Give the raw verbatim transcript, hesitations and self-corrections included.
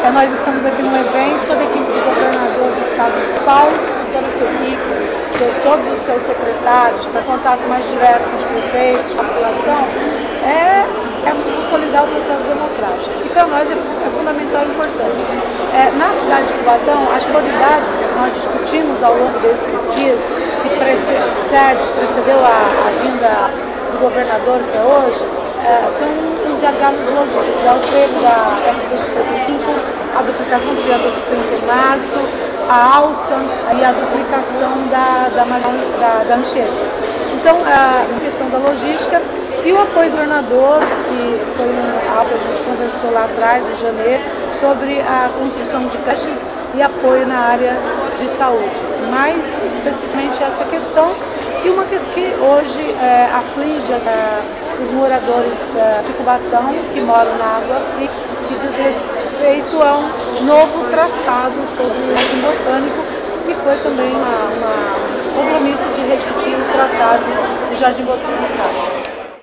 É, nós estamos aqui num evento, toda a equipe do governador do estado de São Paulo, toda a sua equipe, seu, todos os seus secretários, para contato mais direto com os prefeitos, com a população, é, é consolidar o processo democrático. E para nós é, é fundamental e importante. É, na cidade de Cubatão, as prioridades que nós discutimos ao longo desses dias, que precede, precedeu a, a vinda do governador, que é hoje, é, são os gargalos logísticos. É o trevo da S B cinquenta e cinco, a duplicação do viaduto trinta de março, a alça e a duplicação da, da, da, da Anchieta. Então, a questão da logística e o apoio do governador, que foi algo que a gente conversou lá atrás, em janeiro, sobre a construção de creches e apoio na área de saúde. Mais especificamente essa questão, e uma questão que hoje é, aflige é, os moradores é, de Cubatão, que moram na Água Fria, que diz respeito a um novo traçado sobre o Jardim Botânico, que foi também um compromisso de rediscutir o tratado do Jardim Botânico.